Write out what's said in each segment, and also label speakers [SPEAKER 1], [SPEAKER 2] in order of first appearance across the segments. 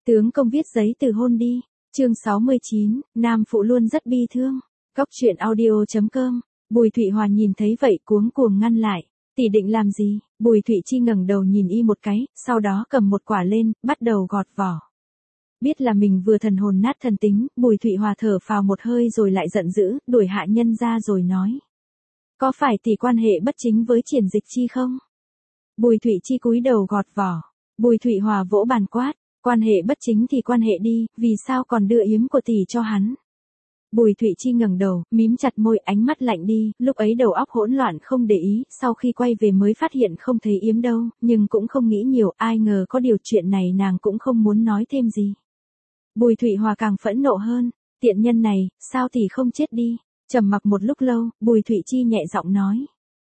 [SPEAKER 1] Tướng công viết giấy từ hôn đi. Chương 69, nam phụ luôn rất bi thương. Góc truyện audio.com. Bùi Thụy Hòa nhìn thấy vậy cuống cuồng ngăn lại. Tỷ định làm gì? Bùi Thụy Chi ngẩng đầu nhìn y một cái, sau đó cầm một quả lên, bắt đầu gọt vỏ. Biết là mình vừa thần hồn nát thần tính, Bùi Thụy Hòa thở phào một hơi rồi lại giận dữ, đuổi hạ nhân ra rồi nói. Có phải tỷ quan hệ bất chính với Triển Dịch Chi không? Bùi Thụy Chi cúi đầu gọt vỏ. Bùi Thụy Hòa vỗ bàn quát. Quan hệ bất chính thì quan hệ đi, vì sao còn đưa yếm của tỷ cho hắn? Bùi Thụy Chi ngẩng đầu, mím chặt môi, ánh mắt lạnh đi, lúc ấy đầu óc hỗn loạn không để ý, sau khi quay về mới phát hiện không thấy yếm đâu, nhưng cũng không nghĩ nhiều, ai ngờ có điều chuyện này nàng cũng không muốn nói thêm gì. Bùi Thụy Hòa càng phẫn nộ hơn, tiện nhân này, sao tỷ không chết đi? Trầm mặc một lúc lâu, Bùi Thụy Chi nhẹ giọng nói.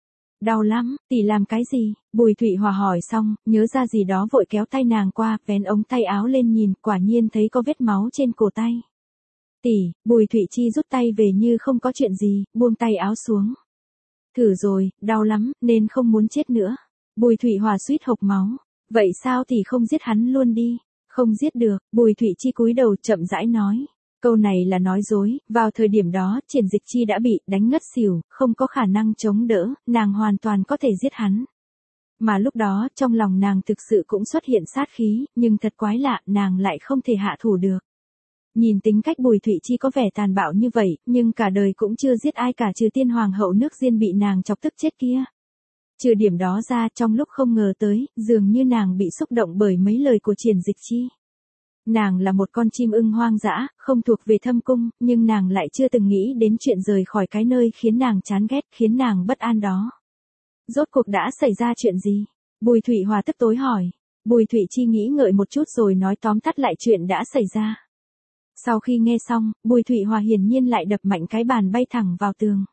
[SPEAKER 1] Đau lắm, tỷ làm cái gì? Bùi Thụy Hòa hỏi xong, nhớ ra gì đó vội kéo tay nàng qua, vén ống tay áo lên nhìn, quả nhiên thấy có vết máu trên cổ tay. Tỷ, Bùi Thụy Chi rút tay về như không có chuyện gì, buông tay áo xuống. Thử rồi, đau lắm, nên không muốn chết nữa. Bùi Thụy Hòa suýt hộc máu. Vậy sao tỷ không giết hắn luôn đi? Không giết được, Bùi Thụy Chi cúi đầu chậm rãi nói. Câu này là nói dối, vào thời điểm đó, Triển Dịch Chi đã bị đánh ngất xỉu, không có khả năng chống đỡ, nàng hoàn toàn có thể giết hắn. Mà lúc đó, trong lòng nàng thực sự cũng xuất hiện sát khí, nhưng thật quái lạ, nàng lại không thể hạ thủ được. Nhìn tính cách Bùi Thụy Chi có vẻ tàn bạo như vậy, nhưng cả đời cũng chưa giết ai cả trừ tiên hoàng hậu nước Diên bị nàng chọc tức chết kia. Trừ điểm đó ra, trong lúc không ngờ tới, dường như nàng bị xúc động bởi mấy lời của Triển Dịch Chi. Nàng là một con chim ưng hoang dã, không thuộc về thâm cung, nhưng nàng lại chưa từng nghĩ đến chuyện rời khỏi cái nơi khiến nàng chán ghét, khiến nàng bất an đó. Rốt cuộc đã xảy ra chuyện gì? Bùi Thụy Hòa tức tối hỏi. Bùi Thụy Chi nghĩ ngợi một chút rồi nói tóm tắt lại chuyện đã xảy ra. Sau khi nghe xong, Bùi Thụy Hòa hiển nhiên lại đập mạnh cái bàn bay thẳng vào tường.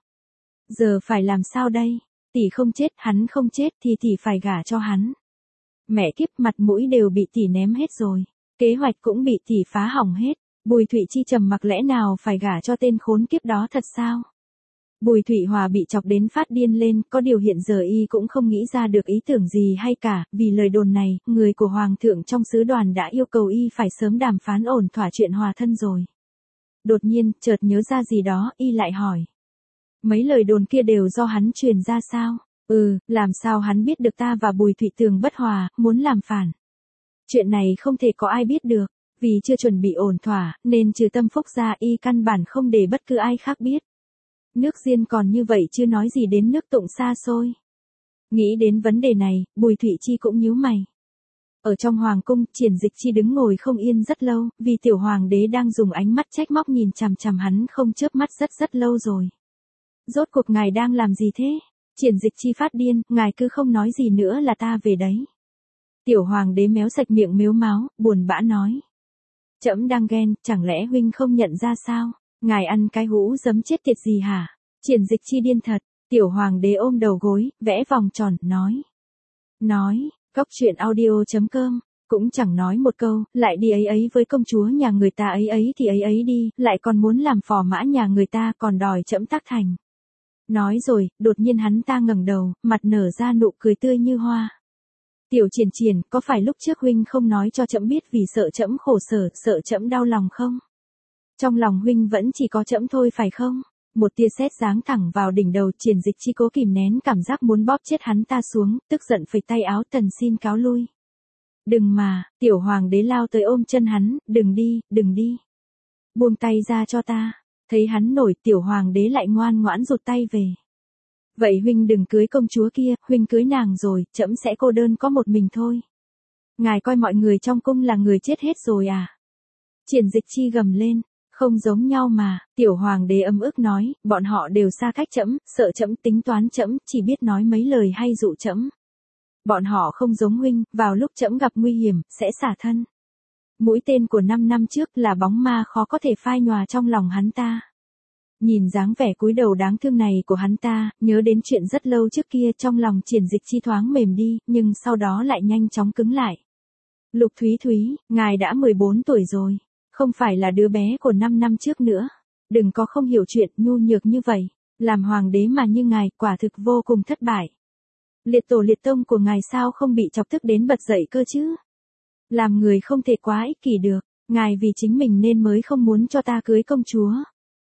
[SPEAKER 1] Giờ phải làm sao đây? Tỷ không chết, hắn không chết thì tỷ phải gả cho hắn. Mẹ kiếp, mặt mũi đều bị tỷ ném hết rồi. Kế hoạch cũng bị tỷ phá hỏng hết. Bùi Thụy Chi trầm mặc, lẽ nào phải gả cho tên khốn kiếp đó thật sao? Bùi Thụy Hòa bị chọc đến phát điên lên, có điều hiện giờ y cũng không nghĩ ra được ý tưởng gì hay cả, vì lời đồn này, người của Hoàng thượng trong sứ đoàn đã yêu cầu y phải sớm đàm phán ổn thỏa chuyện hòa thân rồi. Đột nhiên, chợt nhớ ra gì đó, y lại hỏi. Mấy lời đồn kia đều do hắn truyền ra sao? Làm sao hắn biết được ta và Bùi Thụy Tường bất hòa, muốn làm phản? Chuyện này không thể có ai biết được, vì chưa chuẩn bị ổn thỏa, nên trừ Tâm Phúc ra y căn bản không để bất cứ ai khác biết. Nước Diên còn như vậy chưa nói gì đến nước Tụng xa xôi. Nghĩ đến vấn đề này, Bùi Thụy Chi cũng nhíu mày. Ở trong hoàng cung, Triển Dịch Chi đứng ngồi không yên rất lâu, vì tiểu hoàng đế đang dùng ánh mắt trách móc nhìn chằm chằm hắn không chớp mắt rất lâu rồi. Rốt cuộc ngài đang làm gì thế? Triển Dịch Chi phát điên, ngài cứ không nói gì nữa là ta về đấy. Tiểu hoàng đế méo sạch miệng mếu máo, buồn bã nói. Trẫm đang ghen, chẳng lẽ huynh không nhận ra sao? Ngài ăn cái hũ giấm chết tiệt gì hả? Triển Dịch Chi điên thật. Tiểu hoàng đế ôm đầu gối, vẽ vòng tròn, nói, góc truyện audio.com, cũng chẳng nói một câu, lại đi ấy với công chúa nhà người ta ấy thì ấy đi, lại còn muốn làm phò mã nhà người ta, còn đòi trẫm tác thành. Nói rồi, đột nhiên hắn ta ngẩng đầu, mặt nở ra nụ cười tươi như hoa. Tiểu Triển, có phải lúc trước huynh không nói cho trẫm biết vì sợ trẫm khổ sở, sợ trẫm đau lòng không? Trong lòng huynh vẫn chỉ có trẫm thôi phải không? Một tia sét giáng thẳng vào đỉnh đầu, Triển Dịch Chi cố kìm nén cảm giác muốn bóp chết hắn ta xuống, tức giận phẩy tay áo, tần xin cáo lui. Đừng mà, tiểu hoàng đế lao tới ôm chân hắn, đừng đi. Buông tay ra cho ta. Thấy hắn nổi, tiểu hoàng đế lại ngoan ngoãn rụt tay về. Vậy huynh đừng cưới công chúa kia, huynh cưới nàng rồi, trẫm sẽ cô đơn có một mình thôi. Ngài coi mọi người trong cung là người chết hết rồi à? Triển Dịch Chi gầm lên. Không giống nhau mà, tiểu hoàng đế ấm ức nói, bọn họ đều xa cách trẫm, sợ trẫm tính toán trẫm, chỉ biết nói mấy lời hay dụ trẫm. Bọn họ không giống huynh, vào lúc trẫm gặp nguy hiểm, sẽ xả thân. Mũi tên của 5 năm trước là bóng ma khó có thể phai nhòa trong lòng hắn ta. Nhìn dáng vẻ cúi đầu đáng thương này của hắn ta, nhớ đến chuyện rất lâu trước kia, trong lòng Triển Dịch Chi thoáng mềm đi, nhưng sau đó lại nhanh chóng cứng lại. Lục Thúy, ngài đã 14 tuổi rồi. Không phải là đứa bé của 5 năm trước nữa. Đừng có không hiểu chuyện, nhu nhược như vậy. Làm hoàng đế mà như ngài, quả thực vô cùng thất bại. Liệt tổ liệt tông của ngài sao không bị chọc tức đến bật dậy cơ chứ? Làm người không thể quá ích kỷ được, ngài vì chính mình nên mới không muốn cho ta cưới công chúa.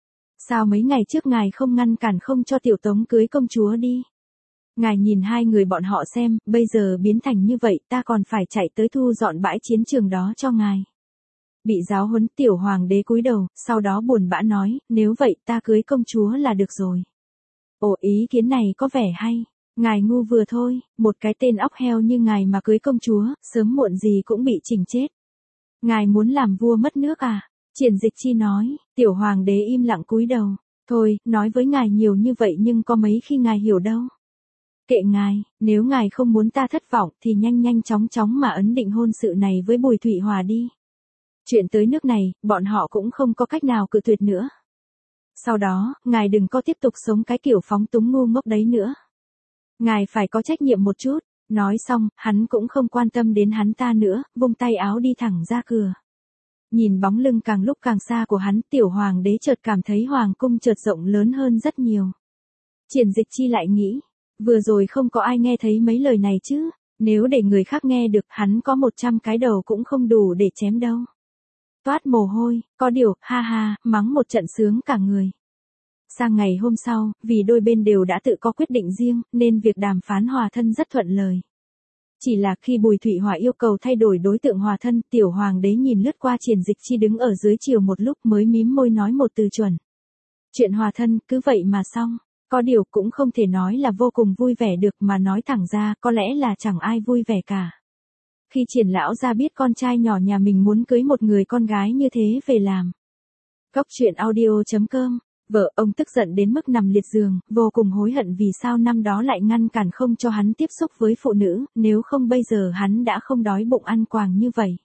[SPEAKER 1] Sao mấy ngày trước ngài không ngăn cản không cho Tiểu Tống cưới công chúa đi? Ngài nhìn hai người bọn họ xem, bây giờ biến thành như vậy ta còn phải chạy tới thu dọn bãi chiến trường đó cho ngài. Bị giáo huấn Tiểu Hoàng đế cúi đầu, sau đó buồn bã nói, nếu vậy ta cưới công chúa là được rồi. Ồ, ý kiến này có vẻ hay. Ngài ngu vừa thôi, một cái tên óc heo như ngài mà cưới công chúa, sớm muộn gì cũng bị chỉnh chết. Ngài muốn làm vua mất nước à? Triển Dịch Chi nói. Tiểu Hoàng đế im lặng cúi đầu. Thôi, nói với ngài nhiều như vậy nhưng có mấy khi ngài hiểu đâu. Kệ ngài, nếu ngài không muốn ta thất vọng thì nhanh nhanh chóng chóng mà ấn định hôn sự này với Bùi Thụy Hòa đi. Chuyện tới nước này, bọn họ cũng không có cách nào cự tuyệt nữa. Sau đó, ngài đừng có tiếp tục sống cái kiểu phóng túng ngu ngốc đấy nữa. Ngài phải có trách nhiệm một chút. Nói xong, hắn cũng không quan tâm đến hắn ta nữa, vung tay áo đi thẳng ra cửa. Nhìn bóng lưng càng lúc càng xa của hắn, Tiểu Hoàng đế chợt cảm thấy hoàng cung chợt rộng lớn hơn rất nhiều. Triển Dịch Chi lại nghĩ, vừa rồi không có ai nghe thấy mấy lời này chứ, nếu để người khác nghe được hắn có 100 cái đầu cũng không đủ để chém đâu. Toát mồ hôi, có điều, ha ha, mắng một trận sướng cả người. Sang ngày hôm sau, vì đôi bên đều đã tự có quyết định riêng, nên việc đàm phán hòa thân rất thuận lời. Chỉ là khi Bùi Thụy Hòa yêu cầu thay đổi đối tượng hòa thân, Tiểu Hoàng đế nhìn lướt qua Triển Dịch Chi đứng ở dưới chiều một lúc mới mím môi nói một từ chuẩn. Chuyện hòa thân, cứ vậy mà xong. Có điều cũng không thể nói là vô cùng vui vẻ được mà nói thẳng ra, có lẽ là chẳng ai vui vẻ cả. Khi Triển lão gia biết con trai nhỏ nhà mình muốn cưới một người con gái như thế về làm. Cóc truyện audio.com. Vợ ông tức giận đến mức nằm liệt giường, vô cùng hối hận vì sao năm đó lại ngăn cản không cho hắn tiếp xúc với phụ nữ, nếu không bây giờ hắn đã không đói bụng ăn quàng như vậy.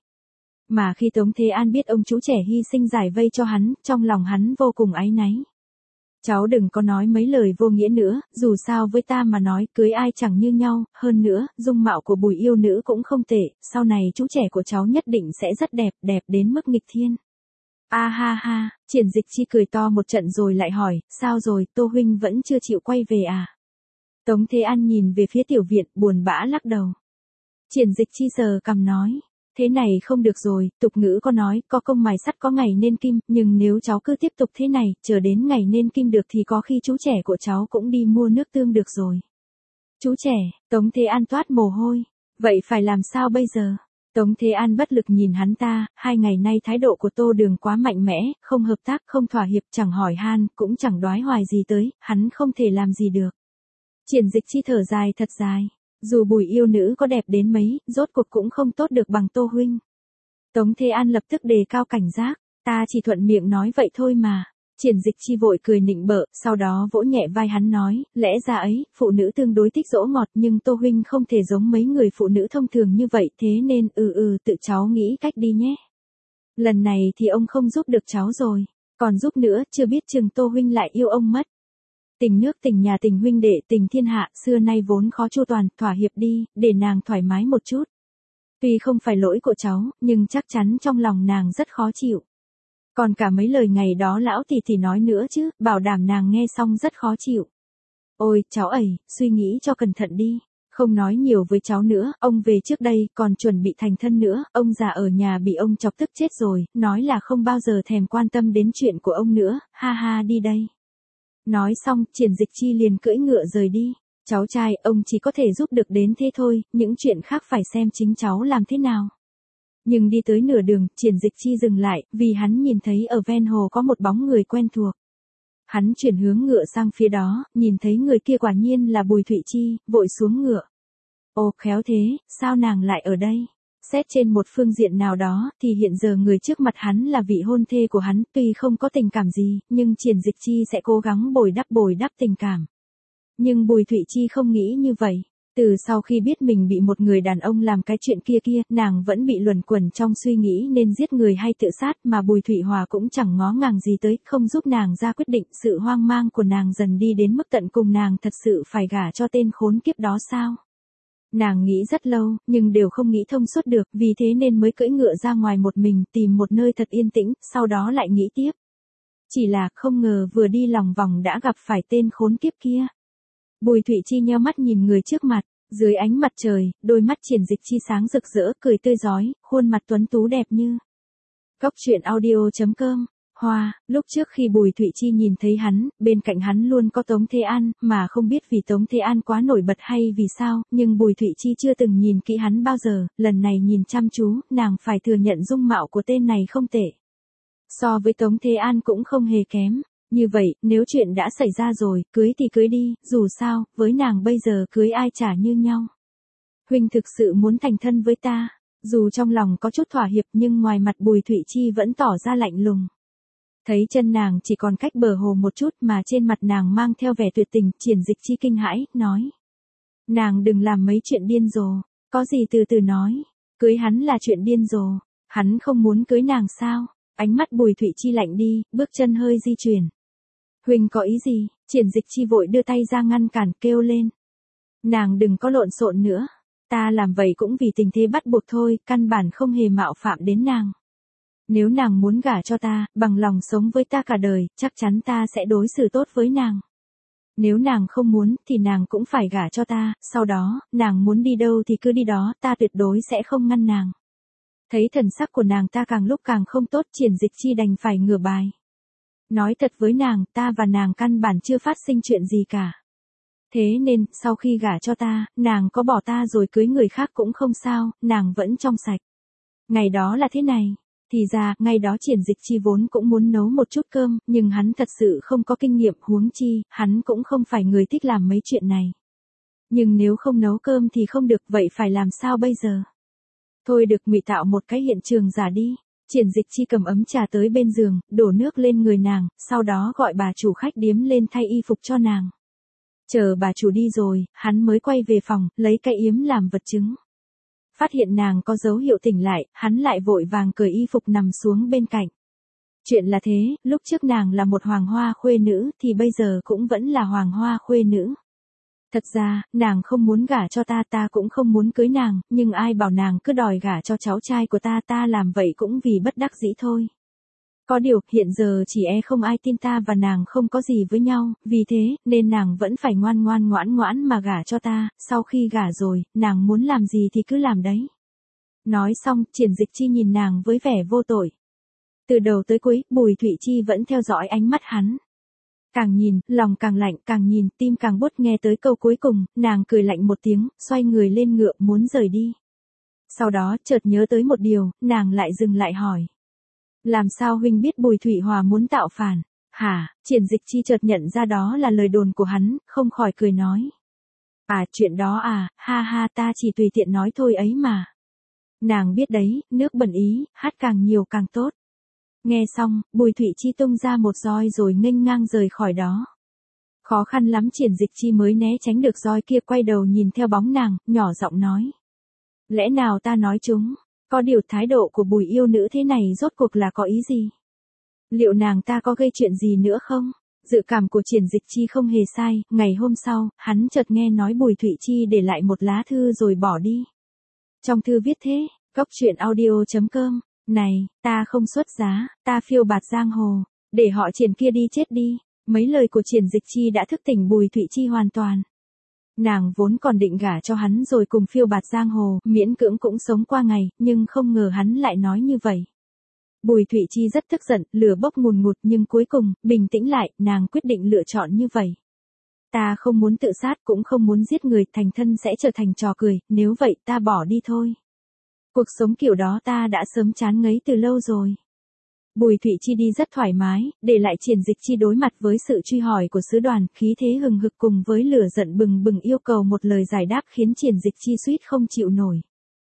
[SPEAKER 1] Mà khi Tống Thế An biết ông chú trẻ hy sinh giải vây cho hắn, trong lòng hắn vô cùng áy náy. Cháu đừng có nói mấy lời vô nghĩa nữa, dù sao với ta mà nói cưới ai chẳng như nhau, hơn nữa, dung mạo của Bùi yêu nữ cũng không tệ, sau này chú trẻ của cháu nhất định sẽ rất đẹp, đẹp đến mức nghịch thiên. A ha ha, Triển Dịch Chi cười to một trận rồi lại hỏi, sao rồi, Tô huynh vẫn chưa chịu quay về à? Tống Thế An nhìn về phía tiểu viện, buồn bã lắc đầu. Triển Dịch Chi sờ cằm nói, thế này không được rồi, tục ngữ có nói, có công mài sắt có ngày nên kim, nhưng nếu cháu cứ tiếp tục thế này, chờ đến ngày nên kim được thì có khi chú trẻ của cháu cũng đi mua nước tương được rồi. Chú trẻ, Tống Thế An toát mồ hôi, vậy phải làm sao bây giờ? Tống Thế An bất lực nhìn hắn ta, 2 ngày nay thái độ của Tô Đường quá mạnh mẽ, không hợp tác, không thỏa hiệp, chẳng hỏi han, cũng chẳng đoái hoài gì tới, hắn không thể làm gì được. Triển Dịch Chi thở dài thật dài, dù Bùi yêu nữ có đẹp đến mấy, rốt cuộc cũng không tốt được bằng Tô huynh. Tống Thế An lập tức đề cao cảnh giác, ta chỉ thuận miệng nói vậy thôi mà. Triển Dịch Chi vội cười nịnh bợ, sau đó vỗ nhẹ vai hắn nói, lẽ ra ấy, phụ nữ tương đối thích dỗ ngọt nhưng Tô huynh không thể giống mấy người phụ nữ thông thường như vậy, thế nên tự cháu nghĩ cách đi nhé. Lần này thì ông không giúp được cháu rồi, còn giúp nữa, chưa biết chừng Tô huynh lại yêu ông mất. Tình nước tình nhà tình huynh đệ tình thiên hạ, xưa nay vốn khó chu toàn, thỏa hiệp đi, để nàng thoải mái một chút. Tuy không phải lỗi của cháu, nhưng chắc chắn trong lòng nàng rất khó chịu. Còn cả mấy lời ngày đó lão thì nói nữa chứ, bảo đảm nàng nghe xong rất khó chịu. Ôi, cháu ẩy, suy nghĩ cho cẩn thận đi. Không nói nhiều với cháu nữa, ông về trước đây, còn chuẩn bị thành thân nữa, ông già ở nhà bị ông chọc tức chết rồi, nói là không bao giờ thèm quan tâm đến chuyện của ông nữa, ha ha đi đây. Nói xong, Triển Dịch Chi liền cưỡi ngựa rời đi. Cháu trai, ông chỉ có thể giúp được đến thế thôi, những chuyện khác phải xem chính cháu làm thế nào. Nhưng đi tới nửa đường, Triển Dịch Chi dừng lại, vì hắn nhìn thấy ở ven hồ có một bóng người quen thuộc. Hắn chuyển hướng ngựa sang phía đó, nhìn thấy người kia quả nhiên là Bùi Thụy Chi, vội xuống ngựa. Ồ, khéo thế, sao nàng lại ở đây? Xét trên một phương diện nào đó, thì hiện giờ người trước mặt hắn là vị hôn thê của hắn, tuy không có tình cảm gì, nhưng Triển Dịch Chi sẽ cố gắng bồi đắp tình cảm. Nhưng Bùi Thụy Chi không nghĩ như vậy. Từ sau khi biết mình bị một người đàn ông làm cái chuyện kia, nàng vẫn bị luẩn quẩn trong suy nghĩ nên giết người hay tự sát, mà Bùi Thụy Hòa cũng chẳng ngó ngàng gì tới, không giúp nàng ra quyết định. Sự hoang mang của nàng dần đi đến mức tận cùng, nàng thật sự phải gả cho tên khốn kiếp đó sao? Nàng nghĩ rất lâu, nhưng đều không nghĩ thông suốt được, vì thế nên mới cưỡi ngựa ra ngoài một mình, tìm một nơi thật yên tĩnh, sau đó lại nghĩ tiếp. Chỉ là không ngờ vừa đi lòng vòng đã gặp phải tên khốn kiếp kia. Bùi Thụy Chi nheo mắt nhìn người trước mặt, Dưới ánh mặt trời, đôi mắt Triển Dịch Chi sáng rực rỡ, cười tươi rói, khuôn mặt tuấn tú đẹp như. Cốc truyện audio.com. Hoa, lúc trước khi Bùi Thụy Chi nhìn thấy hắn, bên cạnh hắn luôn có Tống Thế An, mà không biết vì Tống Thế An quá nổi bật hay vì sao, nhưng Bùi Thụy Chi chưa từng nhìn kỹ hắn bao giờ, lần này nhìn chăm chú, nàng phải thừa nhận dung mạo của tên này không tệ. So với Tống Thế An cũng không hề kém. Như vậy, nếu chuyện đã xảy ra rồi, cưới thì cưới đi, dù sao, với nàng bây giờ cưới ai chả như nhau. Huynh thực sự muốn thành thân với ta, dù trong lòng có chút thỏa hiệp nhưng ngoài mặt Bùi Thụy Chi vẫn tỏ ra lạnh lùng. Thấy chân nàng chỉ còn cách bờ hồ một chút mà trên mặt nàng mang theo vẻ tuyệt tình, Triển Dịch Chi kinh hãi, nói. Nàng đừng làm mấy chuyện điên rồ, có gì từ từ nói, cưới hắn là chuyện điên rồ, hắn không muốn cưới nàng sao? Ánh mắt Bùi Thụy Chi lạnh đi, bước chân hơi di chuyển. Huynh có ý gì? Triển Dịch Chi vội đưa tay ra ngăn cản, kêu lên. Nàng đừng có lộn xộn nữa, ta làm vậy cũng vì tình thế bắt buộc thôi, căn bản không hề mạo phạm đến nàng. Nếu nàng muốn gả cho ta, bằng lòng sống với ta cả đời, chắc chắn ta sẽ đối xử tốt với nàng. Nếu nàng không muốn, thì nàng cũng phải gả cho ta, sau đó, nàng muốn đi đâu thì cứ đi đó, ta tuyệt đối sẽ không ngăn nàng. Thấy thần sắc của nàng ta càng lúc càng không tốt, Triển Dịch Chi đành phải ngửa bài. Nói thật với nàng, ta và nàng căn bản chưa phát sinh chuyện gì cả. Thế nên, sau khi gả cho ta, nàng có bỏ ta rồi cưới người khác cũng không sao, nàng vẫn trong sạch. Ngày đó là thế này. Thì ra, ngày đó Triển Dịch Chi vốn cũng muốn nấu một chút cơm, nhưng hắn thật sự không có kinh nghiệm, huống chi, hắn cũng không phải người thích làm mấy chuyện này. Nhưng nếu không nấu cơm thì không được, vậy phải làm sao bây giờ? Thôi được, ngụy tạo một cái hiện trường giả đi. Triển Dịch Chi cầm ấm trà tới bên giường, đổ nước lên người nàng, sau đó gọi bà chủ khách điếm lên thay y phục cho nàng. Chờ bà chủ đi rồi, hắn mới quay về phòng, lấy cái yếm làm vật chứng. Phát hiện nàng có dấu hiệu tỉnh lại, hắn lại vội vàng cởi y phục nằm xuống bên cạnh. Chuyện là thế, lúc trước nàng là một hoàng hoa khuê nữ, thì bây giờ cũng vẫn là hoàng hoa khuê nữ. Thật ra, nàng không muốn gả cho ta, ta cũng không muốn cưới nàng, nhưng ai bảo nàng cứ đòi gả cho cháu trai của ta, ta làm vậy cũng vì bất đắc dĩ thôi. Có điều, hiện giờ chỉ không ai tin ta và nàng không có gì với nhau, vì thế, nên nàng vẫn phải ngoan ngoãn mà gả cho ta, sau khi gả rồi, nàng muốn làm gì thì cứ làm đấy. Nói xong, Triển Dịch Chi nhìn nàng với vẻ vô tội. Từ đầu tới cuối, Bùi Thụy Chi vẫn theo dõi ánh mắt hắn. Càng nhìn, lòng càng lạnh, càng nhìn, tim càng buốt, nghe tới câu cuối cùng, nàng cười lạnh một tiếng, xoay người lên ngựa muốn rời đi. Sau đó, chợt nhớ tới một điều, nàng lại dừng lại hỏi. Làm sao huynh biết Bùi Thụy Hòa muốn tạo phản? Hả? Triển Dịch Chi chợt nhận ra đó là lời đồn của hắn, không khỏi cười nói. À, chuyện đó à, ha ha, ta chỉ tùy tiện nói thôi ấy mà. Nàng biết đấy, nước bẩn ý, hát càng nhiều càng tốt. Nghe xong, Bùi Thụy Chi tung ra một roi rồi nghênh ngang rời khỏi đó. Khó khăn lắm Triển Dịch Chi mới né tránh được roi kia, quay đầu nhìn theo bóng nàng, nhỏ giọng nói. Lẽ nào ta nói chúng? Có điều thái độ của Bùi yêu nữ thế này rốt cuộc là có ý gì? Liệu nàng ta có gây chuyện gì nữa không? Dự cảm của Triển Dịch Chi không hề sai, ngày hôm sau, hắn chợt nghe nói Bùi Thụy Chi để lại một lá thư rồi bỏ đi. Trong thư viết thế, cốc truyện audio.com, này, ta không xuất giá, ta phiêu bạt giang hồ, để họ Triển kia đi chết đi. Mấy lời của Triển Dịch Chi đã thức tỉnh Bùi Thụy Chi hoàn toàn. Nàng vốn còn định gả cho hắn rồi cùng phiêu bạt giang hồ, miễn cưỡng cũng sống qua ngày, nhưng không ngờ hắn lại nói như vậy. Bùi Thụy Chi rất tức giận, lửa bốc ngùn ngụt, nhưng cuối cùng, bình tĩnh lại, nàng quyết định lựa chọn như vậy. Ta không muốn tự sát, cũng không muốn giết người, thành thân sẽ trở thành trò cười, nếu vậy ta bỏ đi thôi. Cuộc sống kiểu đó ta đã sớm chán ngấy từ lâu rồi. Bùi Thụy Chi đi rất thoải mái, để lại Triển Dịch Chi đối mặt với sự truy hỏi của sứ đoàn, khí thế hừng hực cùng với lửa giận bừng bừng yêu cầu một lời giải đáp khiến Triển Dịch Chi suýt không chịu nổi.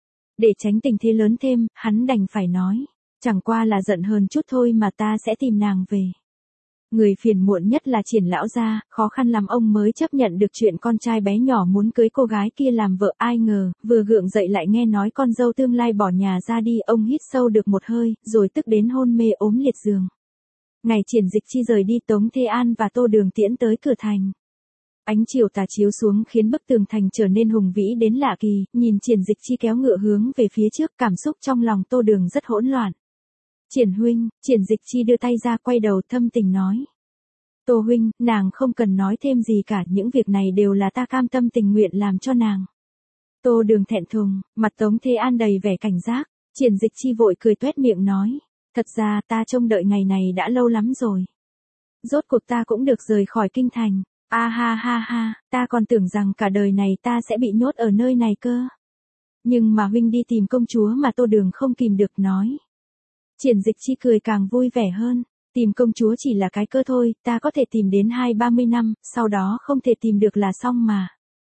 [SPEAKER 1] Để tránh tình thế lớn thêm, hắn đành phải nói, chẳng qua là giận hờn chút thôi mà ta sẽ tìm nàng về. Người phiền muộn nhất là Triển lão gia, khó khăn lắm ông mới chấp nhận được chuyện con trai bé nhỏ muốn cưới cô gái kia làm vợ, ai ngờ, vừa gượng dậy lại nghe nói con dâu tương lai bỏ nhà ra đi, ông hít sâu được một hơi, rồi tức đến hôn mê ốm liệt giường. Ngày Triển Dịch Chi rời đi, Tống Thế An và Tô Đường tiễn tới cửa thành. Ánh chiều tà chiếu xuống khiến bức tường thành trở nên hùng vĩ đến lạ kỳ, nhìn Triển Dịch Chi kéo ngựa hướng về phía trước, cảm xúc trong lòng Tô Đường rất hỗn loạn. Triển huynh, Triển Dịch Chi đưa tay ra, quay đầu thâm tình nói. Tô huynh, nàng không cần nói thêm gì cả, những việc này đều là ta cam tâm tình nguyện làm cho nàng. Tô Đường thẹn thùng, mặt Tống Thế An đầy vẻ cảnh giác. Triển Dịch Chi vội cười toét miệng nói. Thật ra ta trông đợi ngày này đã lâu lắm rồi. Rốt cuộc ta cũng được rời khỏi kinh thành. A ha ha ha, ta còn tưởng rằng cả đời này ta sẽ bị nhốt ở nơi này cơ. Nhưng mà huynh đi tìm công chúa mà Tô Đường không kìm được nói. Triển Dịch Chi cười càng vui vẻ hơn. Tìm công chúa chỉ là cái cơ thôi, ta có thể tìm đến 20-30 năm, sau đó không thể tìm được là xong mà.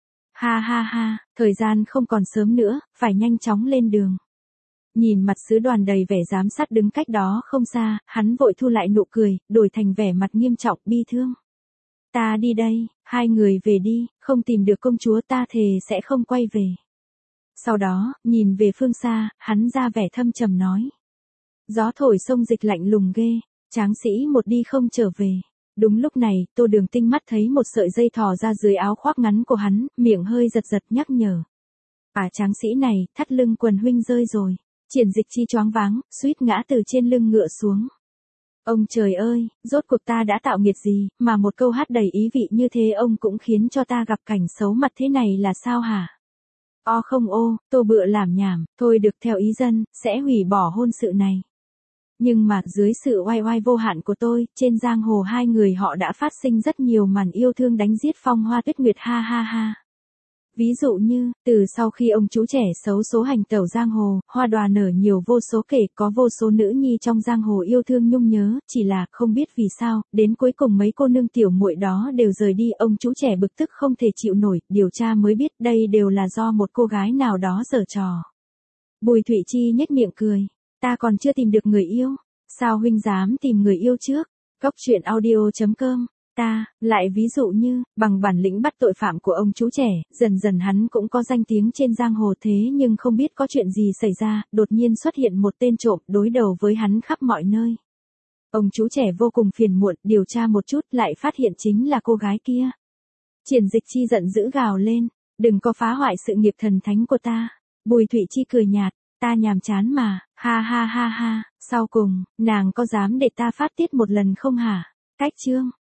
[SPEAKER 1] Ha ha ha, thời gian không còn sớm nữa, phải nhanh chóng lên đường. Nhìn mặt sứ đoàn đầy vẻ giám sát đứng cách đó không xa, hắn vội thu lại nụ cười, đổi thành vẻ mặt nghiêm trọng bi thương. Ta đi đây, hai người về đi, không tìm được công chúa ta thề sẽ không quay về. Sau đó, nhìn về phương xa, hắn ra vẻ thâm trầm nói. Gió thổi sông Dịch lạnh lùng ghê, tráng sĩ một đi không trở về. Đúng lúc này, Tô Đường tinh mắt thấy một sợi dây thò ra dưới áo khoác ngắn của hắn, miệng hơi giật giật nhắc nhở. Tráng sĩ này, thắt lưng quần huynh rơi rồi. Triển Dịch Chi choáng váng, suýt ngã từ trên lưng ngựa xuống. Ông trời ơi, rốt cuộc ta đã tạo nghiệt gì, mà một câu hát đầy ý vị như thế ông cũng khiến cho ta gặp cảnh xấu mặt thế này là sao hả? Không Tô Bựa làm nhảm, thôi được theo ý dân, sẽ hủy bỏ hôn sự này. Nhưng mà dưới sự oai oai vô hạn của tôi, trên giang hồ hai người họ đã phát sinh rất nhiều màn yêu thương đánh giết phong hoa tuyết nguyệt ha ha ha. Ví dụ như, từ sau khi ông chú trẻ xấu số hành tẩu giang hồ, hoa đòa nở nhiều vô số kể, có vô số nữ nhi trong giang hồ yêu thương nhung nhớ, chỉ là không biết vì sao, đến cuối cùng mấy cô nương tiểu muội đó đều rời đi, ông chú trẻ bực tức không thể chịu nổi, điều tra mới biết đây đều là do một cô gái nào đó giở trò. Bùi Thụy Chi nhếch miệng cười, ta còn chưa tìm được người yêu, sao huynh dám tìm người yêu trước? Cốc truyện audio.com. Lại ví dụ như, bằng bản lĩnh bắt tội phạm của ông chú trẻ, dần dần hắn cũng có danh tiếng trên giang hồ thế nhưng không biết có chuyện gì xảy ra, đột nhiên xuất hiện một tên trộm đối đầu với hắn khắp mọi nơi. Ông chú trẻ vô cùng phiền muộn, điều tra một chút lại phát hiện chính là cô gái kia. Triển Dịch Chi giận dữ gào lên, đừng có phá hoại sự nghiệp thần thánh của ta. Bùi Thụy Chi cười nhạt, ta nhàm chán mà, ha ha ha ha, sau cùng, nàng có dám để ta phát tiết một lần không hả? Cách chương